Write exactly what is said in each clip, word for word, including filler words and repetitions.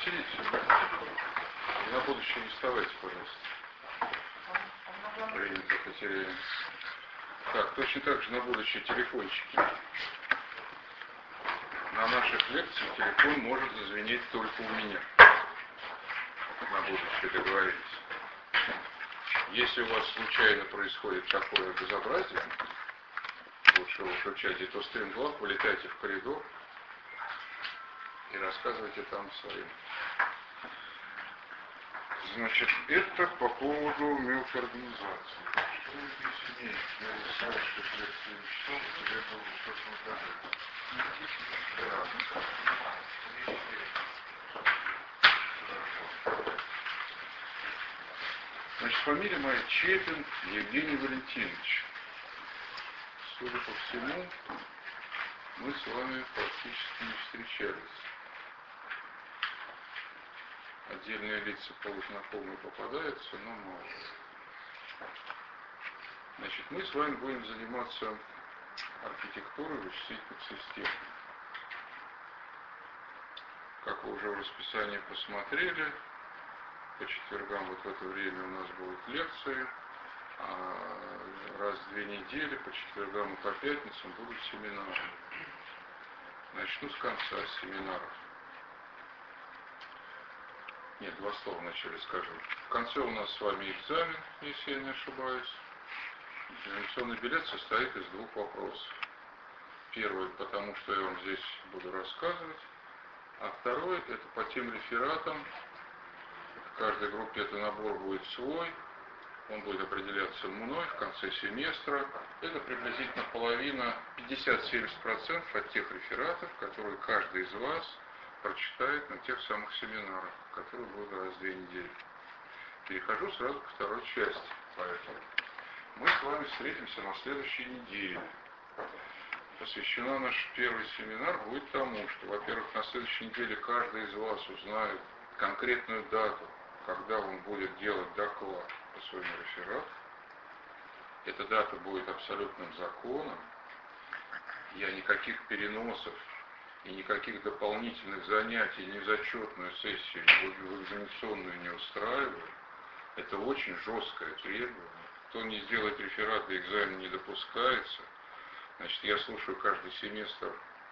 мастерите. И на будущее не вставайте, пожалуйста. Принято, потеряем. Так, точно так же на будущее телефончики. На наших лекциях телефон может зазвенеть только у меня. На будущее договорились. Если у вас случайно происходит такое безобразие, лучше вы выключайте, то стремглав вылетайте в коридор и рассказывайте там своим. Значит, это по поводу мелкой организации. Что мы здесь имеем? Я рисую, что лекцию не читал, тебе было что-то указать. Значит, фамилия моя Чепин Евгений Валентинович. Судя по всему, мы с вами практически не встречались. Отдельные лица полузнакомые попадаются, но мало. Значит, мы с вами будем заниматься архитектурой вычислительных систем. Как вы уже в расписании посмотрели, по четвергам вот в это время у нас будут лекции, а раз в две недели, по четвергам и по пятницам будут семинары. Начну с конца семинаров. Нет, два слова вначале скажу. В конце у нас с вами экзамен, если я не ошибаюсь. Экзаменационный билет состоит из двух вопросов. Первый, потому что я вам здесь буду рассказывать. А второй, это по тем рефератам. В каждой группе этот набор будет свой. Он будет определяться мной в конце семестра. Это приблизительно половина, пятьдесят-семьдесят процентов от тех рефератов, которые каждый из вас прочитает на тех самых семинарах, которые будут раз в две недели. Перехожу сразу ко второй части. Поэтому мы с вами встретимся на следующей неделе. Посвящена наш первый семинар будет тому, что, во-первых, на следующей неделе каждый из вас узнает конкретную дату, когда он будет делать доклад по своему реферату. Эта дата будет абсолютным законом. Я никаких переносов и никаких дополнительных занятий ни в зачетную сессию, ни в экзаменационную не устраиваю. Это очень жесткое требование. Кто не сделает реферат, до экзамена не допускается. Значит, я слушаю каждый семестр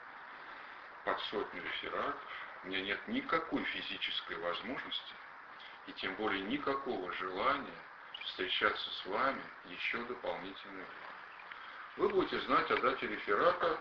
под сотню рефератов. У меня нет никакой физической возможности и тем более никакого желания встречаться с вами еще дополнительно. Вы будете знать о дате реферата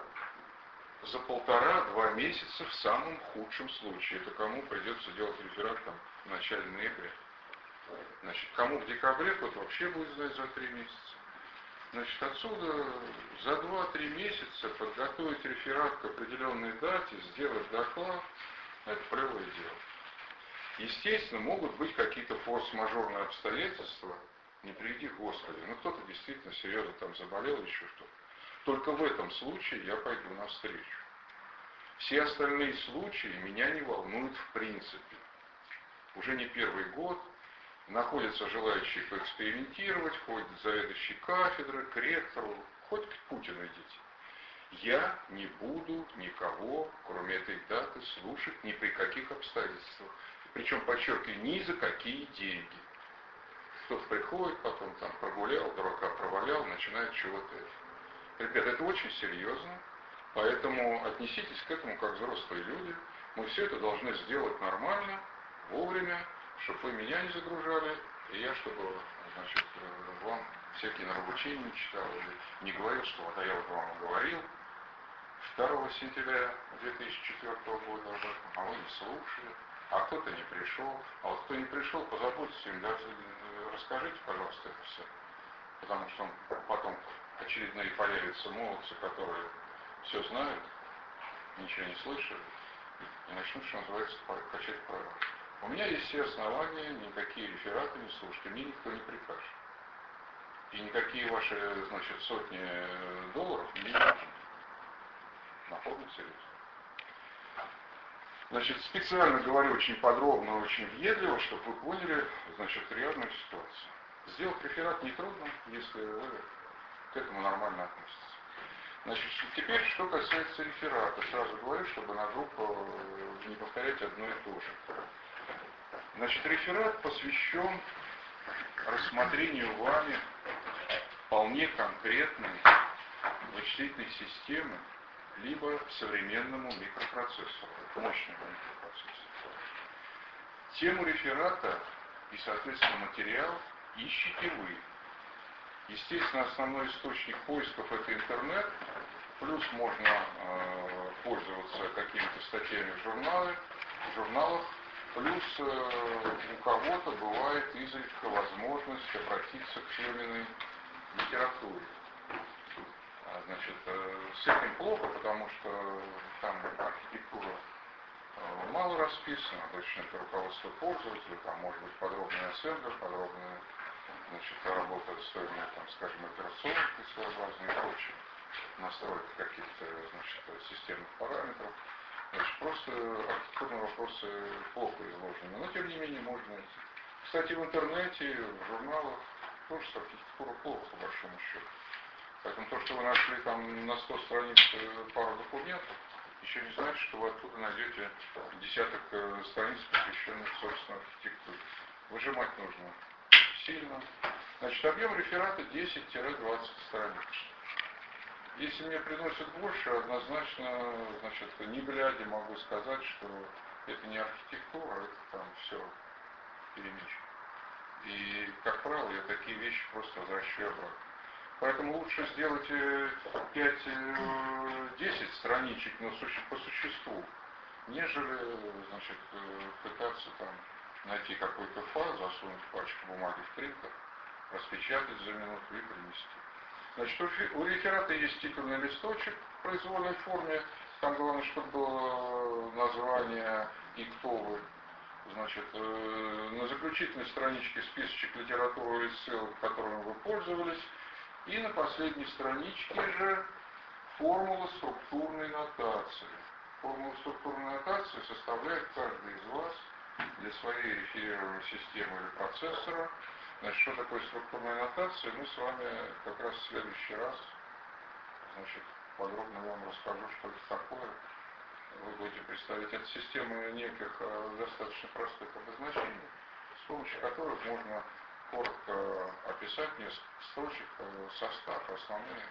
за полтора-два месяца в самом худшем случае. Это кому придется делать реферат там, в начале ноября. Значит, кому в декабре, кто-то вообще будет знать за три месяца. Значит, отсюда за два-три месяца подготовить реферат к определенной дате, сделать доклад, это плевое дело. Естественно, могут быть какие-то форс-мажорные обстоятельства, не приведи Господи, но кто-то действительно серьезно там заболел, еще что-то. Только в этом случае я пойду навстречу. Все остальные случаи меня не волнуют в принципе. Уже не первый год находятся желающие поэкспериментировать, ходят заведующие кафедры, к ректору, хоть к Путину идите. Я не буду никого, кроме этой даты, слушать ни при каких обстоятельствах. Причем, подчеркиваю, ни за какие деньги. Кто-то приходит, потом там прогулял, дурака провалял, начинает чего-то. Ребята, это очень серьезно, поэтому отнеситесь к этому как взрослые люди. Мы все это должны сделать нормально, вовремя, чтобы вы меня не загружали, и я, чтобы, значит, вам всякие нравоучения не читал, или не говорил, что вот а я вот вам говорил второго сентября две тысячи четвёртого года об этом, а вы не слушали, а кто-то не пришел. А вот кто не пришел, позаботьтесь им, даже расскажите, пожалуйста, это все. Потому что потом очередные появятся молодцы, которые все знают, ничего не слышали, и начнут, что называется, качать права. У меня есть все основания, никакие рефераты не слушать, и мне никто не прикажет. И никакие ваши, значит, сотни долларов мне не нужны. На полном серьезе. Значит, специально говорю очень подробно, очень въедливо, чтобы вы поняли, значит, реальную ситуацию. Сделать реферат нетрудно, если вы к этому нормально относитесь. Значит, теперь, что касается реферата, сразу говорю, чтобы на группу не повторять одно и то же. Значит, реферат посвящен рассмотрению вами вполне конкретной вычислительной системы, либо современному микропроцессору, мощному микропроцессору. Тему реферата и, соответственно, материал ищите вы. Естественно, основной источник поисков – это интернет, плюс можно э, пользоваться какими-то статьями в журналах, в журналах, плюс э, у кого-то бывает изредка возможность обратиться к фирменной литературе. Значит, э, с этим плохо, потому что там архитектура э, мало расписана, точно это руководство пользователя, там может быть подробный ассемблер, подробная, значит, работа с, там, скажем, операционных своеобразных и прочее, настройки каких-то, значит, системных параметров. Значит, просто архитектурные вопросы плохо изложены, но тем не менее можно найти. Кстати, в интернете, в журналах тоже с архитектурой плохо, по большому счету. Поэтому то, что вы нашли там на сто страниц пару документов, еще не значит, что вы оттуда найдете десяток страниц, посвященных, собственно, архитектуре. Выжимать нужно сильно. Значит, объем реферата десять-двадцать страниц. Если мне приносят больше, однозначно, значит, не глядя могу сказать, что это не архитектура, это там все перемечено. И, как правило, я такие вещи просто возвращаю обратно. Поэтому лучше сделать пять-десять страничек, но по существу, нежели, значит, пытаться там найти какой-то файл, засунуть пачку бумаги в принтер, распечатать за минуту и принести. Значит, у реферата есть титульный листочек в произвольной форме. Там главное, чтобы было название и кто вы. Значит, на заключительной страничке списочек литературы и ссылок, которыми вы пользовались. И на последней страничке же формула структурной нотации. Формулу структурной нотации составляет каждый из вас для своей реферированной системы или процессора. Значит, что такое структурная нотация, мы с вами как раз в следующий раз, значит, подробно вам расскажу, что это такое. Вы будете представить от системы неких достаточно простых обозначений, с помощью которых можно коротко описать несколько строчек состав, основные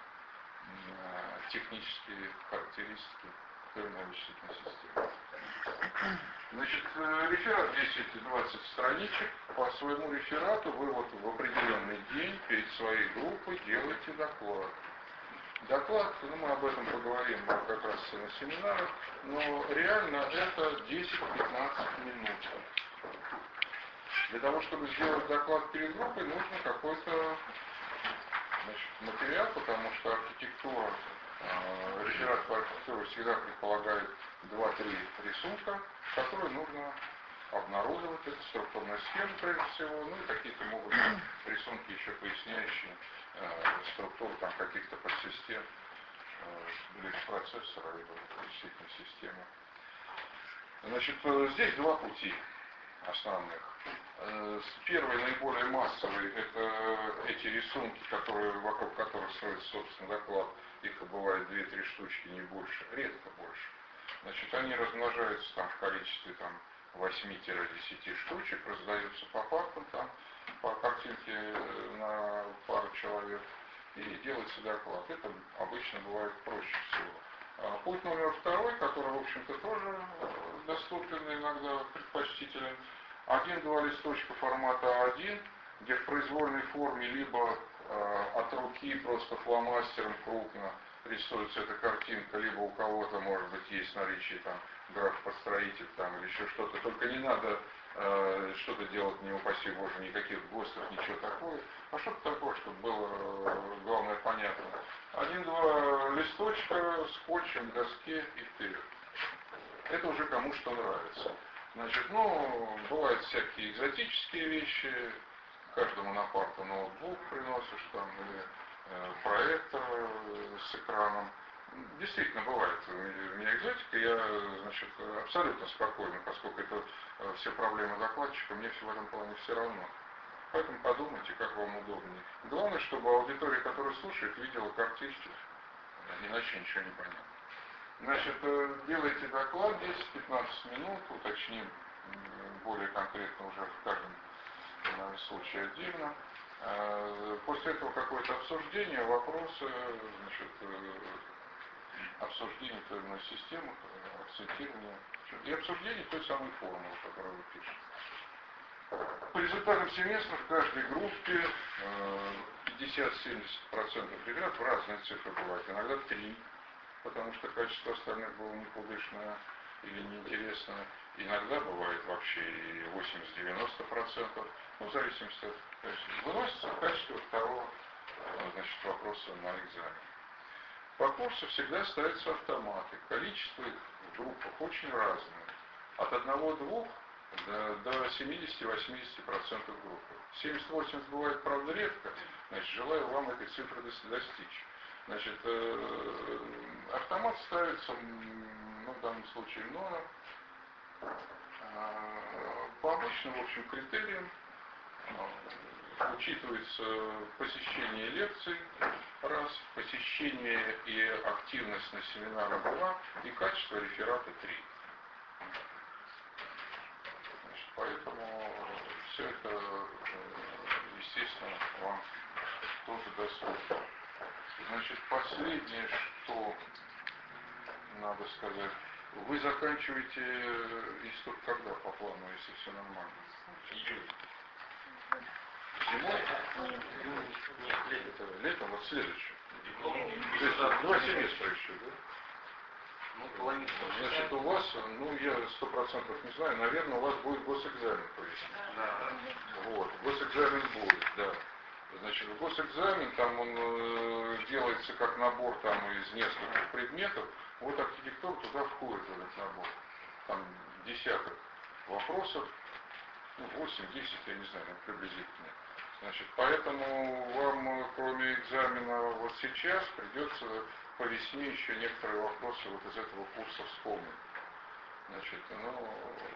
технические характеристики той или иной вычислительной системы. Значит, реферат десять-двадцать страничек. По своему реферату вы вот в определенный день перед своей группой делаете доклад. Доклад, ну мы об этом поговорим как раз на семинарах, но реально это десять-пятнадцать минут. Для того, чтобы сделать доклад перед группой, нужно какой-то, значит, материал, потому что архитектура, э, реферат по архитектуре всегда предполагает два-три рисунка, которые нужно обнародовать. Это структурная схема, прежде всего, ну и какие-то могут быть рисунки еще поясняющие э, структуру там каких-то подсистем э, или процессора, либо вычислительной системы. Значит, э, здесь два пути основных. Первый, наиболее массовый, это эти рисунки, которые, вокруг которых строится, собственно, доклад. Их бывает две-три штучки, не больше, редко больше. Значит, они размножаются там в количестве там, восьми-десяти штучек, раздаются по папкам, там, по картинке на пару человек, и делается доклад. Это обычно бывает проще всего. Путь номер второй, который, в общем-то, тоже доступен, иногда предпочтителен. Один-два листочка формата а один, где в произвольной форме либо э, от руки просто фломастером крупно рисуется эта картинка, либо у кого-то, может быть, есть наличие там граф-построитель там или еще что-то. Только не надо э, что-то делать, не упаси Боже, никаких ГОСТов, ничего такого. А что-то такое, чтобы было, э, главное, понятно. Один-два листочка, скотчем к доске и вперед. Это уже кому что нравится. Значит, ну, бывают всякие экзотические вещи, каждому на парту ноутбук приносишь, там, или э, проектор э, с экраном. Действительно, бывает у меня экзотика, я, значит, абсолютно спокойно, поскольку это э, все проблемы докладчика, мне все в этом плане все равно. Поэтому подумайте, как вам удобнее. Главное, чтобы аудитория, которая слушает, видела картинки, иначе ничего не понятно. Значит, делайте доклад десять-пятнадцать минут, уточним более конкретно уже в каждом случае отдельно. После этого какое-то обсуждение, вопросы, значит, обсуждение той или иной системы, акцентирование и обсуждение той самой формулы, которую вы пишете. По результатам семестра в каждой группе пятьдесят-семьдесят процентов ребят в разные цифры бывают, иногда три, потому что качество остальных было никудышное или неинтересно. Иногда бывает вообще и восемьдесят-девяносто процентов, но в зависимости от качества. Выносится качество второго, значит, вопроса на экзамен. По курсу всегда ставятся автоматы. Количество их в группах очень разное. От одного-двух до, до семидесяти-восьмидесяти процентов группы. семьдесят-восемьдесят бывает, правда, редко. Значит, желаю вам этой цифры достичь. Значит, э, автомат ставится, ну, в данном случае мною, э, по обычным, в общем, критериям. Э, учитывается посещение лекций, раз, посещение и активность на семинарах два, и качество реферата три. Значит, поэтому все это, естественно, вам тоже доступно. Значит, последнее, что надо сказать, вы заканчиваете институт когда по плану, если все нормально? Июль. Зимой? Нет, летом. Летом, вот следующее. Ну, То есть два семестра еще, да? Ну, половину. Значит, у вас, ну, я сто процентов не знаю, наверное, у вас будет госэкзамен по весне. Да. Вот, госэкзамен будет, да. Значит, госэкзамен, там он э, делается как набор там из нескольких предметов. Вот архитектура туда входит в этот набор. Там десяток вопросов, ну, восемь-десять, я не знаю, ну, приблизительно. Значит, поэтому вам, кроме экзамена вот сейчас, придется по весне еще некоторые вопросы вот из этого курса вспомнить. Значит, ну,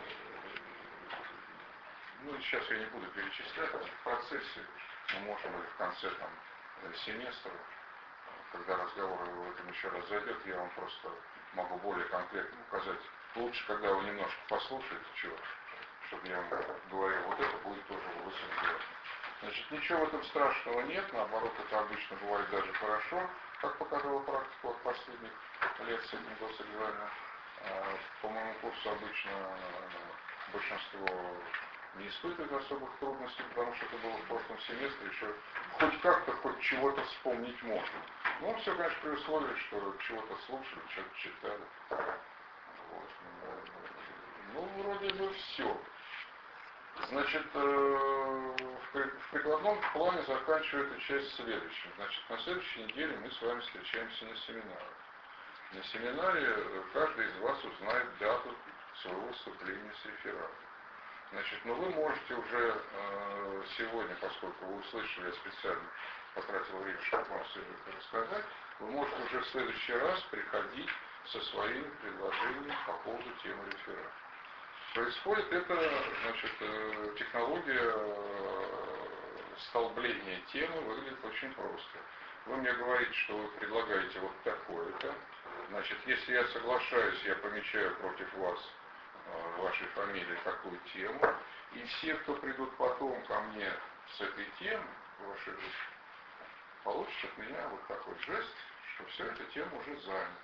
ну, сейчас я не буду перечислять, в процессе мы можем или в конце там семестра, когда разговор об этом еще раз зайдет, я вам просто могу более конкретно указать. Лучше, когда вы немножко послушаете, чего, чтобы я вам говорил, вот это будет тоже высокое. Значит, ничего в этом страшного нет, наоборот, это обычно бывает даже хорошо, как показала практика от последних лет с этим госэкзаменом. По моему курсу обычно большинство не испытывает особых трудностей, потому что это было в прошлом семестре, еще хоть как-то, хоть чего-то вспомнить можно. Ну, все, конечно, при условии, что чего-то слушали, что-то читали. Вот. Ну, вроде бы все. Значит, в прикладном плане заканчиваю эту часть следующим. Значит, на следующей неделе мы с вами встречаемся на семинарах. На семинаре каждый из вас узнает дату своего выступления с рефератом. Значит, но вы можете уже э, сегодня, поскольку вы услышали, я специально потратил время, чтобы вам все это рассказать, вы можете уже в следующий раз приходить со своими предложениями по поводу темы реферата. Происходит это, значит, э, технология э, столбления темы выглядит очень просто. Вы мне говорите, что вы предлагаете вот такое-то. Значит, если я соглашаюсь, я помечаю против вас вашей фамилии такую тему, и все, кто придут потом ко мне с этой темой, вашей группе, получат от меня вот такой жест, что все эта тема уже занята.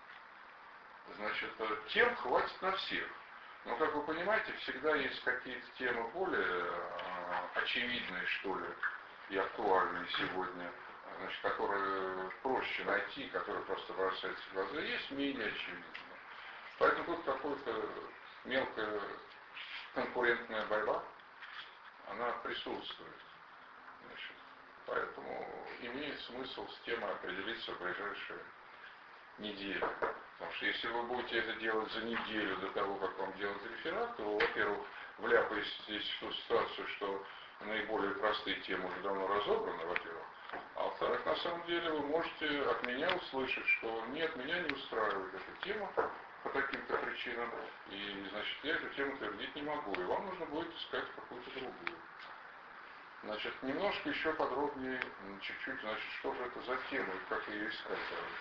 Значит, тем хватит на всех. Но, как вы понимаете, всегда есть какие-то темы более э, очевидные, что ли, и актуальные сегодня, значит, которые проще найти, которые просто бросаются в глаза, есть менее очевидные. Поэтому тут какой-то мелкая конкурентная борьба, она присутствует. Значит, поэтому имеет смысл с темой определиться в ближайшие недели. Потому что если вы будете это делать за неделю до того, как вам делать реферат, то, во-первых, вляпаетесь в ту ситуацию, что наиболее простые темы уже давно разобраны, во-первых. А во-вторых, на самом деле вы можете от меня услышать, что нет, меня не устраивает эта тема по таким-то причинам, и, значит, я эту тему твердить не могу, и вам нужно будет искать какую-то другую. Значит, немножко еще подробнее, чуть-чуть, значит, что же это за тема и как ее искать.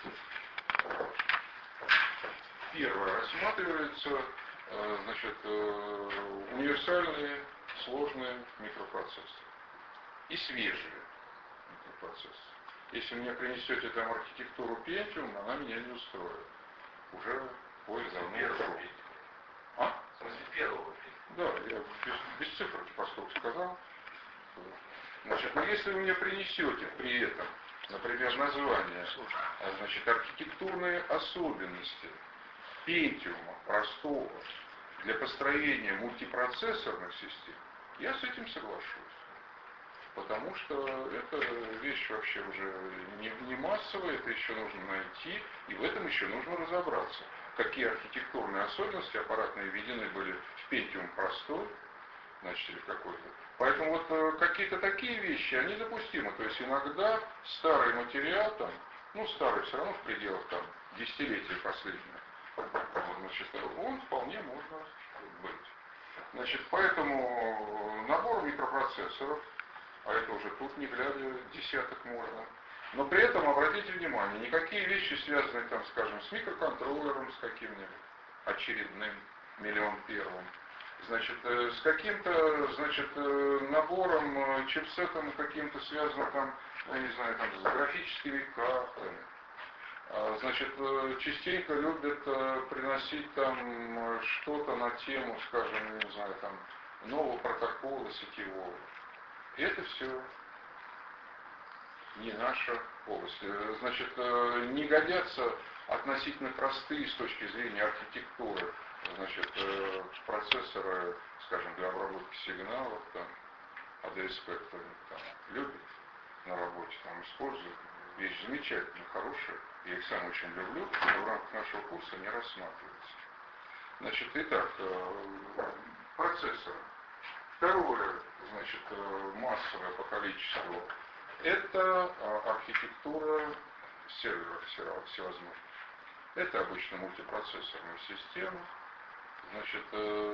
Первое. Рассматривается, значит, универсальные сложные микропроцессы и свежие микропроцессы. Если мне принесете там архитектуру Pentium, она меня не устроит. Уже поезд давно ушел. А? В смысле первого? Да, я без, без цифрки, поскольку сказал. Значит, но если вы мне принесете при этом, например, название, значит, архитектурные особенности Pentium простого для построения мультипроцессорных систем, я с этим соглашусь. Потому что эта вещь вообще уже не, не массовая, это еще нужно найти, и в этом еще нужно разобраться. Какие архитектурные особенности аппаратные введены были в Pentium простой, значит, или какой-то. Поэтому вот какие-то такие вещи, они допустимы. То есть иногда старый материал, там, ну старый все равно в пределах там, десятилетия последнего, значит, он вполне можно быть. Значит, поэтому набор микропроцессоров, а это уже тут не глядя, десяток можно. Но при этом обратите внимание, никакие вещи, связанные там, скажем, с микроконтроллером, с каким-нибудь очередным миллион первым, значит, с каким-то, значит, набором, чипсетом каким-то связанным там, я не знаю, там, с графическими картами. Значит, частенько любят приносить там что-то на тему, скажем, не знаю, там, нового протокола сетевого. И это все не наша область. Значит, не годятся относительно простые с точки зрения архитектуры, значит, процессоры, скажем, для обработки сигналов, там, эй ди эс Spectrum, там, любят на работе, там, используют. Вещь замечательная, хорошая. Я их сам очень люблю, но в рамках нашего курса не рассматривается. Значит, итак, процессоры. Второе, значит, массовое по количеству, это архитектура серверов всевозможных. Это обычно мультипроцессорные системы. Значит,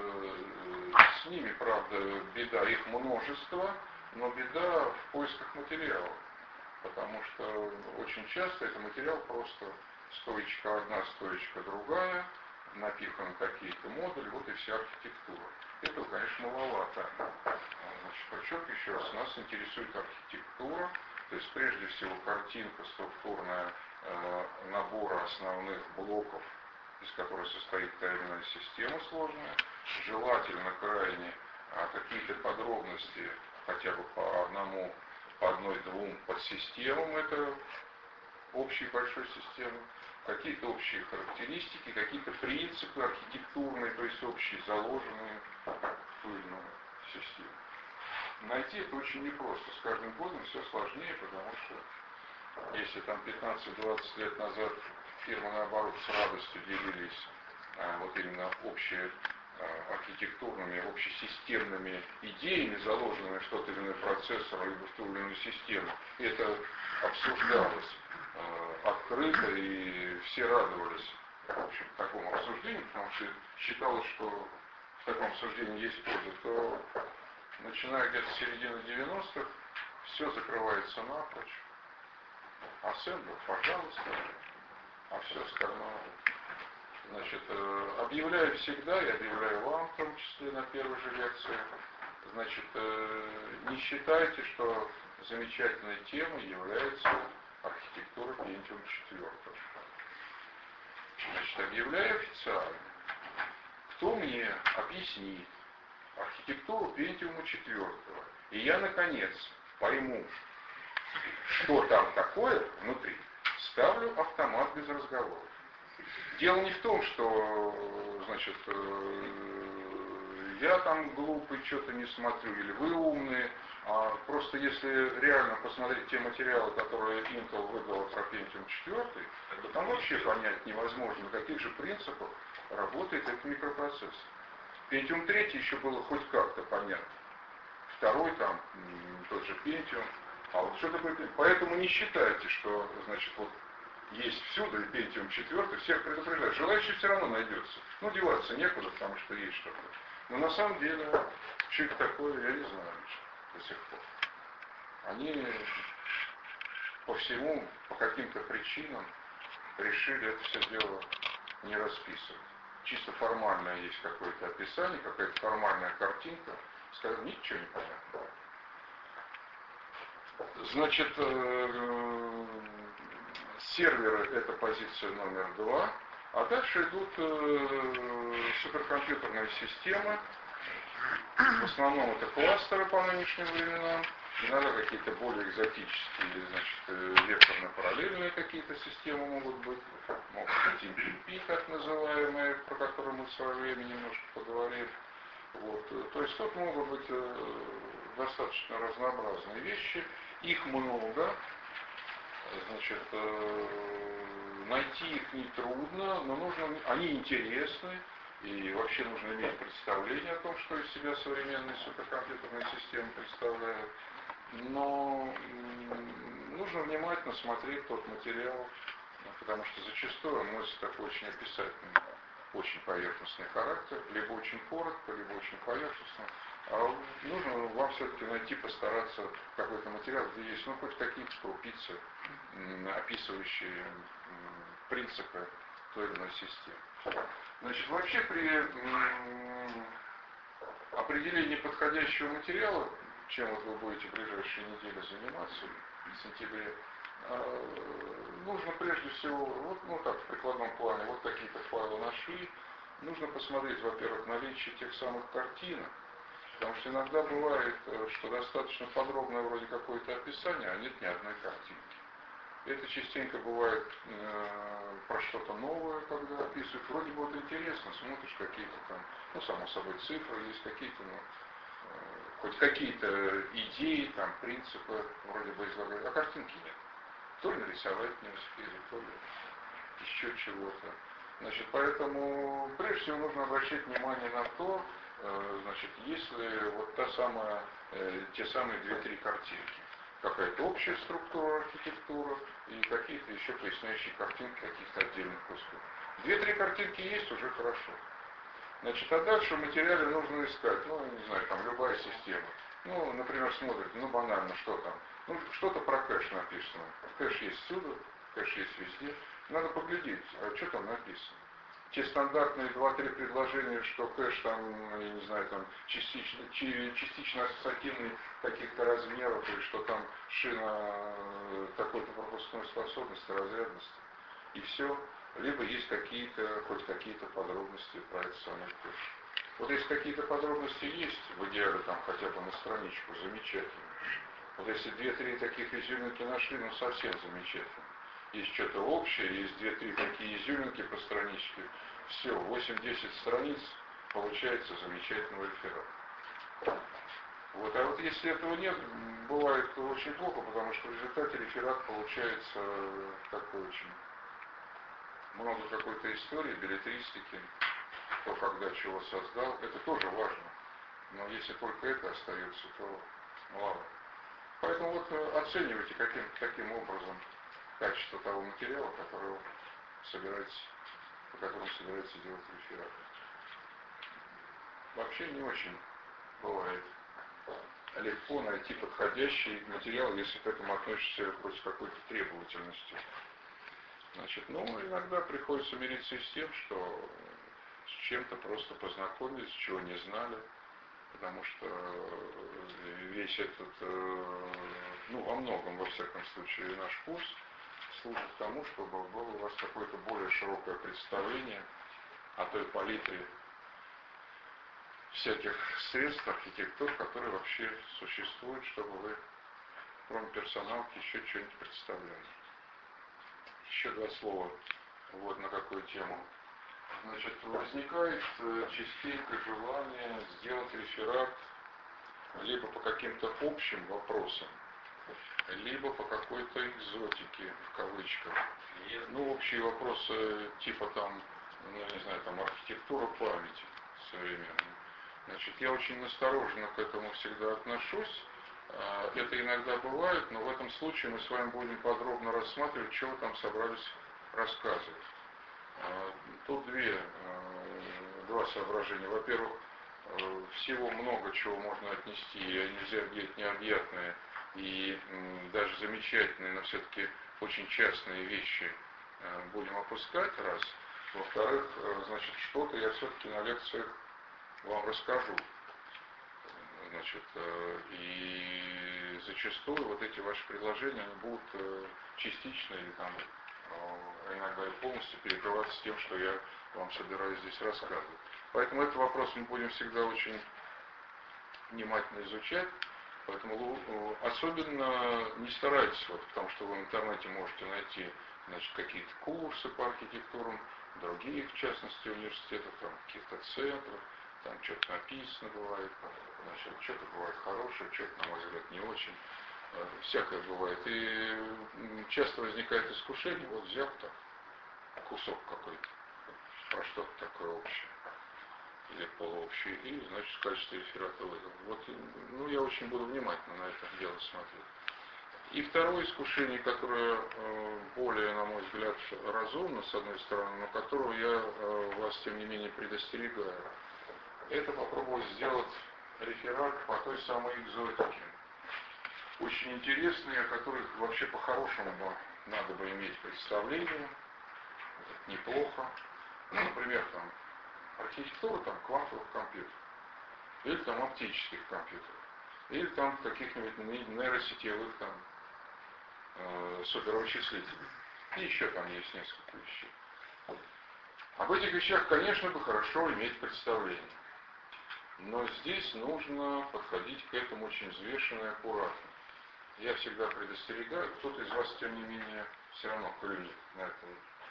с ними, правда, беда, их множество, но беда в поисках материала. Потому что очень часто это материал просто стоечка одна, стоечка другая, напиханы какие-то модули, вот и вся архитектура. Этого, конечно, маловато. Значит, подчеркиваю еще раз, нас интересует архитектура, то есть прежде всего картинка структурная э, набора основных блоков, из которых состоит та или иная система сложная. Желательно крайне а, какие-то подробности, хотя бы по одному, по одной-двум подсистемам этой общей большой системы, какие-то общие характеристики, какие-то принципы архитектурные, то есть общие заложенные в ту или иную систему. Найти это очень непросто. С каждым годом все сложнее, потому что если там пятнадцать-двадцать лет назад фирмы, наоборот, с радостью делились а, вот именно общие а, архитектурными, общесистемными идеями, заложенными в тот или иной процессор либо в ту или иную систему, и это обсуждалось а, открыто, и все радовались, в общем, такому обсуждению, потому что считалось, что в таком обсуждении есть польза, то начиная где-то с середины девяностых все закрывается напрочь. Ассемблер, пожалуйста, а все остальное. Значит, объявляю всегда, и объявляю вам, в том числе на первой же лекции, значит, не считайте, что замечательной темой является архитектура Pentium четыре. Значит, объявляю официально. Кто мне объяснит архитектуру Pentium четыре, и я, наконец, пойму, что там такое внутри, ставлю автомат без разговоров. Дело не в том, что, значит, я там глупый, что-то не смотрю, или вы умные, а просто если реально посмотреть те материалы, которые Intel выдал про Pentium четыре, то там вообще понять невозможно, на каких же принципах работает этот микропроцессор. Pentium три еще было хоть как-то понятно. Второй там, тот же Pentium. А вот что такое Pentium? Поэтому не считайте, что, значит, вот есть всюду и Pentium четыре, всех предупреждают. Желающий все равно найдется. Ну, деваться некуда, потому что есть что-то. Но на самом деле, что это такое, я не знаю до сих пор. они по всему, по каким-то причинам решили это все дело не расписывать. Чисто формальное есть какое-то описание, какая-то формальная картинка, скажем, ничего не понятно. Значит, серверы — это позиция номер два, а дальше идут суперкомпьютерные системы. В основном это кластеры по нынешним временам, иногда какие-то более экзотические, значит, векторно-параллельные какие-то системы могут быть, могут быть эм пи пи, так называемые, про которые мы в свое время немножко поговорим. Вот. То есть тут могут быть достаточно разнообразные вещи, их много, значит, найти их нетрудно, но нужно, они интересны. И вообще нужно иметь представление о том, что из себя современные суперкомпьютерные системы представляют. Но нужно внимательно смотреть тот материал, потому что зачастую он носит такой очень описательный, очень поверхностный характер, либо очень коротко, либо очень поверхностно. А нужно вам все-таки найти, постараться какой-то материал, где есть ну, хоть какие-то крупицы, описывающие принципы той или иной системы. Значит, вообще при определении подходящего материала, чем вот вы будете в ближайшие недели заниматься, в сентябре, нужно прежде всего, вот, ну так, в прикладном плане, вот какие-то файлы нашли, нужно посмотреть, во-первых, наличие тех самых картинок, потому что иногда бывает, что достаточно подробное вроде какое-то описание, а нет ни одной картинки. Это частенько бывает э, про что-то новое, когда описывают. Вроде бы вот интересно, смотришь какие-то там, ну, само собой, цифры, есть какие-то, ну, э, хоть какие-то идеи, там, принципы, вроде бы излагают, а картинки нет. То ли нарисовать не успели, то ли еще чего-то. Значит, поэтому прежде всего нужно обращать внимание на то, э, значит, если вот та самая, э, те самые две-три картинки. Какая-то общая структура, архитектура и какие-то еще поясняющие картинки каких-то отдельных кусков. Две-три картинки есть, уже хорошо. Значит, а дальше в материале нужно искать, ну, не знаю, там, любая система. Ну, например, смотрите, ну, банально, что там. Ну, что-то про кэш написано. Кэш есть всюду, кэш есть везде. Надо поглядеть, а что там написано. Те стандартные два-три предложения, что кэш там, я не знаю, там частично, частично ассоциативный каких-то размеров, или что там шина такой-то пропускной способности, разрядности, и все. Либо есть какие-то, хоть какие-то подробности про это самое кэш. Вот если какие-то подробности есть, в идеале там хотя бы на страничку, замечательно. Вот если две-три таких изюминки нашли, ну совсем замечательно. Есть что-то общее, есть две-три такие изюминки по страничке. Все, восемь-десять страниц, получается замечательный реферат. Вот, а вот если этого нет, бывает очень плохо, потому что в результате реферат получается такой очень много какой-то истории, беллетристики, кто когда чего создал, это тоже важно. Но если только это остается, то мало. Поэтому вот оценивайте каким, каким образом качество того материала, который вы собираетесь, по которому собираетесь делать реферат. Вообще не очень бывает легко найти подходящий материал, если к этому относишься хоть с какой-то требовательностью. Значит, ну, иногда приходится мириться с тем, что с чем-то просто познакомились, чего не знали, потому что весь этот, ну, во многом, во всяком случае, наш курс служит к тому, чтобы было у вас какое-то более широкое представление о той палитре всяких средств, архитектур, которые вообще существуют, чтобы вы, кроме персоналки, еще что-нибудь представляли. Еще два слова вот на какую тему. Значит, возникает частенько желание сделать реферат либо по каким-то общим вопросам, либо по какой-то экзотике, в кавычках. Ну, общие вопросы типа там, ну, я не знаю, там архитектура памяти современной. Значит, я очень настороженно к этому всегда отношусь. Это иногда бывает, но в этом случае мы с вами будем подробно рассматривать, что вы там собрались рассказывать. Тут две, два соображения. Во-первых, всего много чего можно отнести, и нельзя взять необъятные и м, даже замечательные, но все-таки очень частные вещи э, будем опускать, раз. Во-вторых, э, значит, что-то я все-таки на лекциях вам расскажу. Значит, э, и зачастую вот эти ваши предложения, они будут э, частично или там э, иногда и полностью перекрываться с тем, что я вам собираюсь здесь рассказывать. Поэтому этот вопрос мы будем всегда очень внимательно изучать. Поэтому э, особенно не старайтесь, вот, потому что вы в интернете можете найти, значит, какие-то курсы по архитектурам, других, в частности, университетов, там, каких-то центров, там что-то написано бывает, значит, что-то бывает хорошее, что-то, на мой взгляд, не очень. Э, Всякое бывает. И м, часто возникает искушение, вот взял так кусок какой-то, про что-то такое общее или полуобщее, и, значит, в качестве реферата выдал. Вот, ну, я очень буду внимательно на это дело смотреть. И второе искушение, которое э, более, на мой взгляд, разумно, с одной стороны, но которого я э, вас, тем не менее, предостерегаю, это попробовать сделать реферат по той самой экзотике. Очень интересные, о которых вообще по-хорошему надо бы иметь представление. Это неплохо. Ну, например, там, архитектура там, квантовых компьютеров. Или там оптических компьютеров. Или там каких-нибудь нейросетевых там э, супервычислителей. И еще там есть несколько вещей. Об этих вещах, конечно, бы хорошо иметь представление. Но здесь нужно подходить к этому очень взвешенно и аккуратно. Я всегда предостерегаю, кто-то из вас, тем не менее, все равно клюнет на это.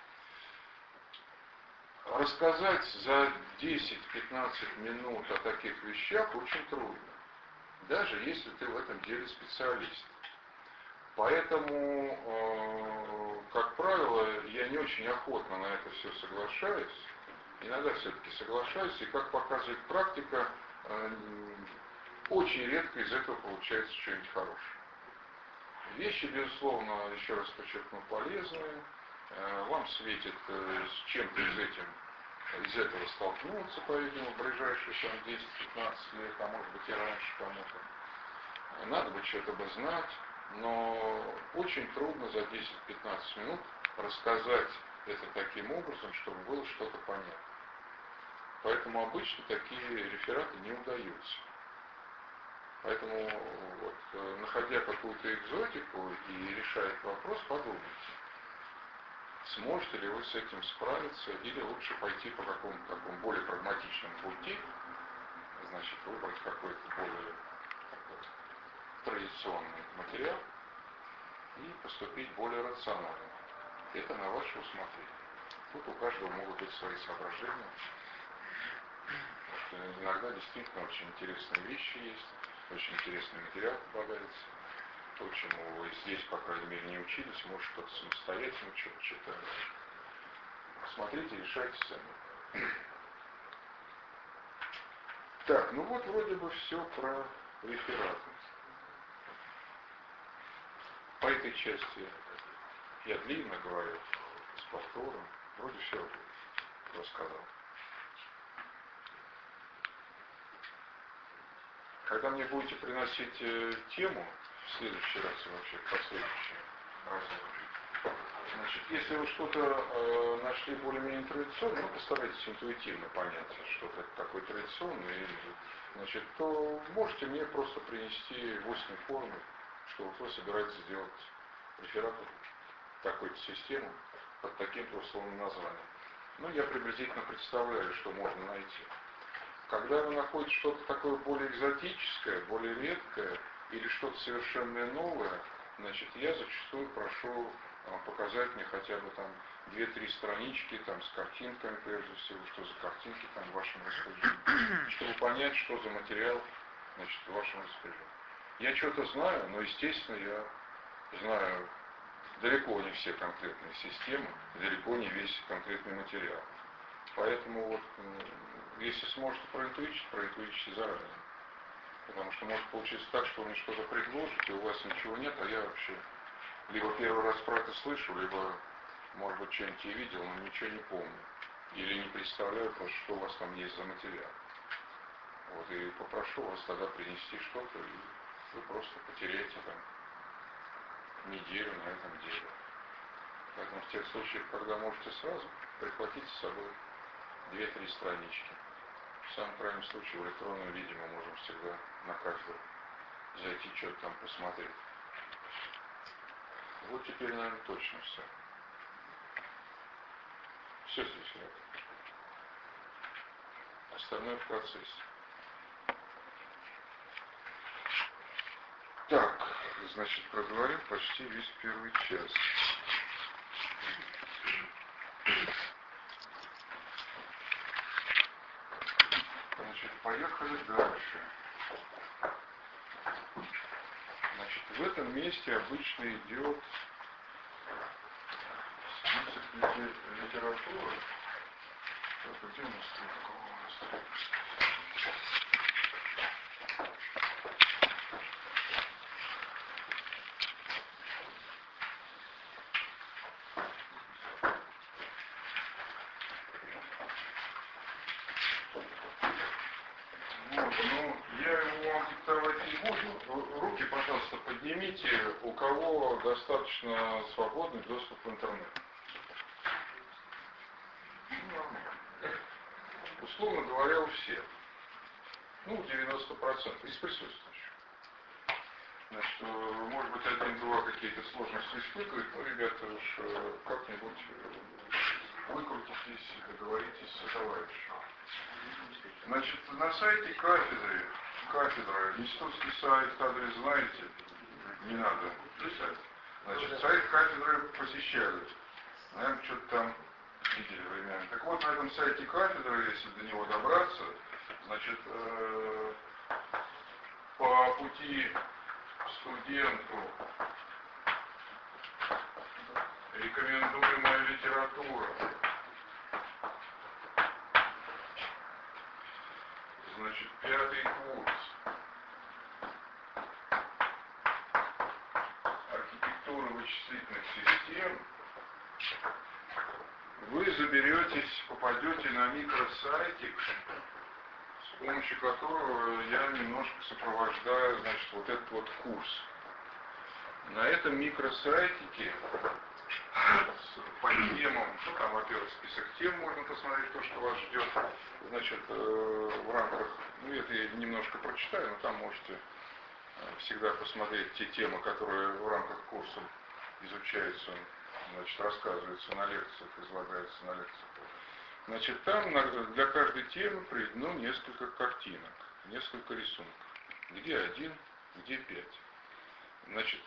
Рассказать за десять-пятнадцать минут о таких вещах очень трудно, даже если ты в этом деле специалист. Поэтому, э, как правило, я не очень охотно на это все соглашаюсь. Иногда все-таки соглашаюсь, и как показывает практика, э, очень редко из этого получается что-нибудь хорошее. Вещи, безусловно, еще раз подчеркну, полезные. Э, вам светит э, с чем-то из этим из этого столкнуться, по-видимому, в ближайшие там, десять-пятнадцать лет, а может быть и раньше кому-то. Надо бы что-то бы знать, но очень трудно за десять-пятнадцать минут рассказать это таким образом, чтобы было что-то понятно. Поэтому обычно такие рефераты не удаются. Поэтому, вот, находя какую-то экзотику и решая этот вопрос, подумайте. Сможете ли вы с этим справиться, или лучше пойти по какому-то такому более прагматичному пути, значит, выбрать какой-то более такой традиционный материал и поступить более рационально. Это на ваше усмотрение. Тут у каждого могут быть свои соображения, потому что иногда действительно очень интересные вещи есть, очень интересный материал попадается. То, чему вы здесь, по крайней мере, не учились, может, что-то самостоятельно что-то читали. Смотрите, решайте сами. Так, ну вот вроде бы все про рефераты. По этой части я длинно говорю, с повтором. Вроде все рассказал. Когда мне будете приносить э, тему, в следующий раз и вообще последующий разговор, значит, если вы что-то э, нашли более-менее традиционное, ну, постарайтесь интуитивно понять, что это такое традиционное, и, значит, то можете мне просто принести в устной форме, что вот вы собираетесь сделать реферат такой-то системы под таким-то условным названием. Ну, я приблизительно представляю, что можно найти. Когда вы находите что-то такое более экзотическое, более редкое, или что-то совершенно новое, значит, я зачастую прошу а, показать мне хотя бы там две-три странички там с картинками, прежде всего, что за картинки там в вашем распоряжении, чтобы понять, что за материал, значит, в вашем распоряжении. Я что-то знаю, но, естественно, я знаю далеко не все конкретные системы, далеко не весь конкретный материал. Поэтому вот, если сможете проинтуичить, проинтуичьте заранее. Потому что может получиться так, что вы мне что-то предложите, у вас ничего нет, а я вообще либо первый раз про это слышу, либо, может быть, что-нибудь и видел, но ничего не помню. Или не представляю просто, что у вас там есть за материал. Вот, и попрошу вас тогда принести что-то, и вы просто потеряете там неделю на этом деле. Поэтому в тех случаях, когда можете сразу, прихватите с собой две-три странички. В самом крайнем случае в электронном виде мы можем всегда на каждую зайти, что-то там посмотреть. Вот теперь, наверное, точно все. Все здесь рядом. Остальное в процессе. Так, значит, проговорил почти весь первый час. Значит, поехали дальше. Значит, в этом месте обычно идет список литературы. Так, где у нас ссылка у нас? Вот, ну, я его вам диктовать не буду. Руки, пожалуйста, поднимите, у кого достаточно свободный доступ в интернет. Условно говоря, у всех. Ну, девяносто процентов из присутствующих. Значит, может быть, один-два какие-то сложности испытывают, но, ребята, уж как-нибудь выкрутитесь, договоритесь с товарищем. Значит, на сайте кафедры, кафедра, институтский сайт, адрес знаете, не надо писать. Значит, сайт кафедры посещают. Наверное, что-то там видели временами. Так вот, на этом сайте кафедры, если до него добраться, значит, э, по пути студенту рекомендуемая литература. Значит, пятый курс. Архитектура вычислительных систем. Вы заберетесь, попадете на микросайтик, с помощью которого я немножко сопровождаю, значит, вот этот вот курс. На этом микросайтике по темам, ну там, во-первых, список тем можно посмотреть, то, что вас ждет, значит, в рамках, ну это я немножко прочитаю, но там можете всегда посмотреть те темы, которые в рамках курса изучаются, значит, рассказываются на лекциях, излагаются на лекциях. Значит, там для каждой темы приведено несколько картинок, несколько рисунков. Где один, где пять. Значит,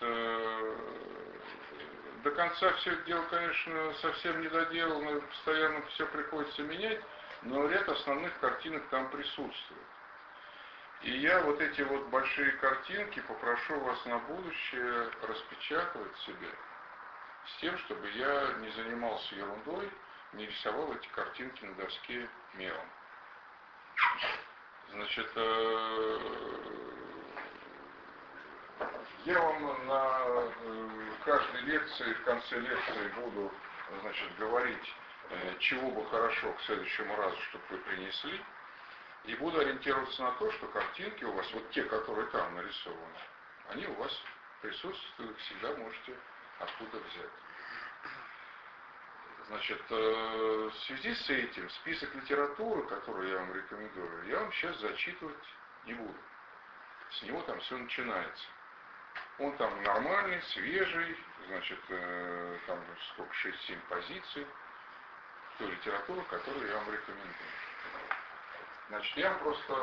до конца все это дело, конечно, совсем не доделано, постоянно все приходится менять, но ряд основных картинок там присутствует. И я вот эти вот большие картинки попрошу вас на будущее распечатывать себе, с тем, чтобы я не занимался ерундой, не рисовал эти картинки на доске мелом. Значит, я вам на каждой лекции, в конце лекции буду, значит, говорить, чего бы хорошо к следующему разу, чтобы вы принесли, и буду ориентироваться на то, что картинки у вас, вот те, которые там нарисованы, они у вас присутствуют, всегда можете откуда взять. Значит, в связи с этим список литературы, который я вам рекомендую, я вам сейчас зачитывать не буду. С него там все начинается. Он там нормальный, свежий, значит, там сколько, шесть-семь позиций той литературы, которую я вам рекомендую. Значит, я просто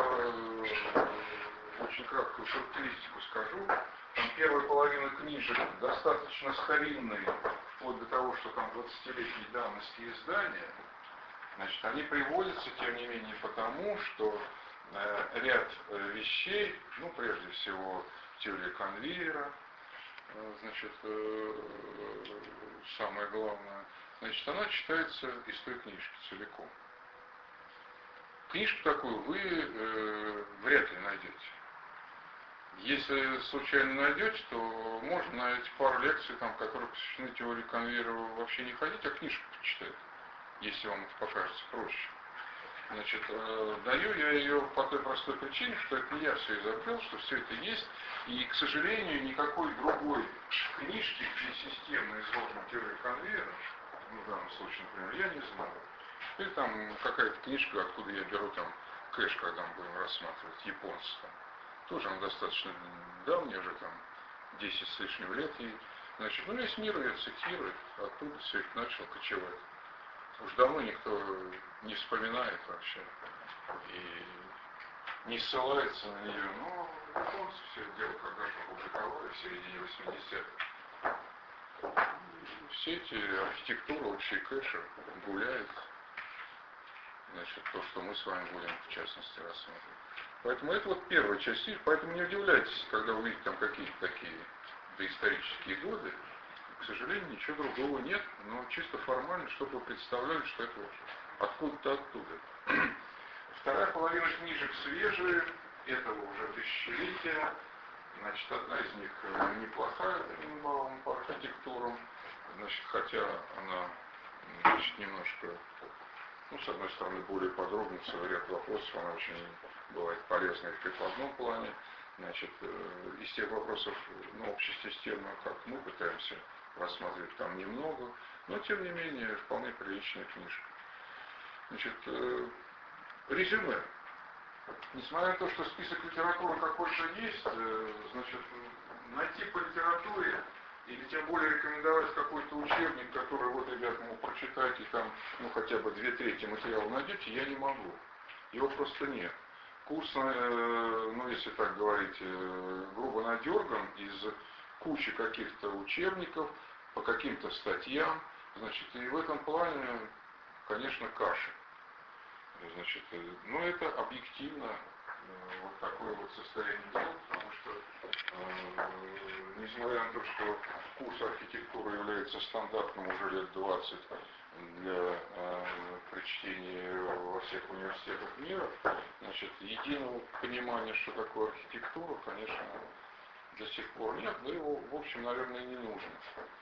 очень краткую характеристику скажу. Там первая половина книжек достаточно старинные, вплоть до того, что там двадцатилетней давности издания. Значит, они приводятся, тем не менее, потому, что э, ряд э, вещей, ну, прежде всего, теория конвейера, э, значит, э, самое главное, значит, она читается из той книжки целиком. Книжку такую вы э, вряд ли найдете. Если случайно найдете, то можно на эти пару лекций, там, которые посвящены теории конвейера, вообще не ходить, а книжку почитать, если вам это покажется проще. Значит, э, даю я ее по той простой причине, что это не я все изобрел, что все это есть, и, к сожалению, никакой другой книжки, где системно изложена теория конвейера, ну, в данном случае, например, я не знаю. Или там какая-то книжка, откуда я беру там кэш, когда мы будем рассматривать, японцы там. Тоже он достаточно давний, уже там десять с лишним лет, и, значит, ну, весь мир ее цитирует, оттуда все это начало кочевать. Уж давно никто не вспоминает вообще и не ссылается на нее, но японцы все это дело когда-то опубликовали в середине восьмидесятых. Все эти архитектуры, общие кэши гуляют, значит, то, что мы с вами будем в частности рассматривать. Поэтому это вот первая часть, поэтому не удивляйтесь, когда увидите там какие-то такие доисторические годы. К сожалению, ничего другого нет, но чисто формально, чтобы вы представляли, что это вот откуда-то оттуда. Вторая половина книжек свежие, этого уже тысячелетия. Значит, одна из них неплохая, Тененбаум, по архитектурам. Значит, хотя она, значит, немножко, ну, с одной стороны, более подробно, целый ряд вопросов, она очень бывает полезна и в прикладном плане. Значит, из тех вопросов, ну, общесистемно, как мы пытаемся рассматривать, там немного, но, тем не менее, вполне приличная книжка. Значит, резюме. Несмотря на то, что список литературы какой-то есть, значит, найти по литературе или тем более рекомендовать какой-то учебник, который вот, ребят, ну, прочитайте там, ну, хотя бы две трети материала найдете, я не могу. Его просто нет. Курс, ну, если так говорить, грубо надерган из кучи каких-то учебников по каким-то статьям, значит, и в этом плане, конечно, каша. Значит, но это объективно вот такое вот состояние дел, потому что, э, несмотря на то, что курс архитектуры является стандартным уже лет двадцать для э, прочтения во всех университетах мира, значит, единого понимания, что такое архитектура, конечно, до сих пор нет, но его, в общем, наверное, не нужно.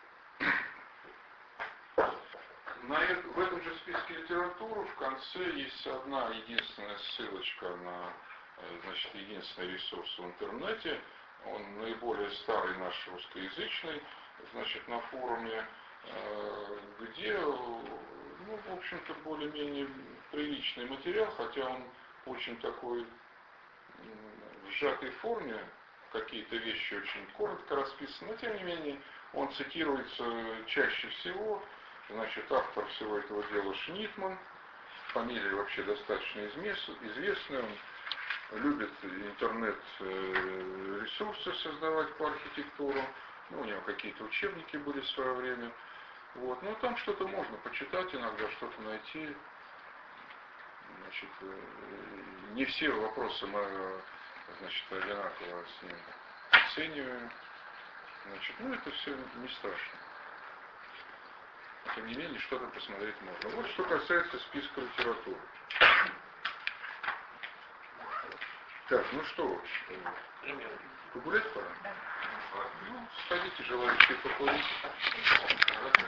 На это, в этом же списке литературы в конце есть одна единственная ссылочка на, значит, единственный ресурс в интернете. Он наиболее старый наш русскоязычный, значит, на форуме, где, ну, в общем-то, более-менее приличный материал, хотя он очень такой в сжатой форме, какие-то вещи очень коротко расписаны, но, тем не менее, он цитируется чаще всего. Значит, автор всего этого дела Шнитман, фамилия вообще достаточно известная, он любит интернет-ресурсы создавать по архитектуру, ну, у него какие-то учебники были в свое время, вот, но там что-то можно почитать иногда, что-то найти, значит, не все вопросы мы, значит, одинаково с ним оцениваем, значит, ну, это все не страшно. Тем не менее, что-то посмотреть можно. Вот что касается списка литературы. Так, ну что, погулять пора? Ну, сходите, желающие покурить.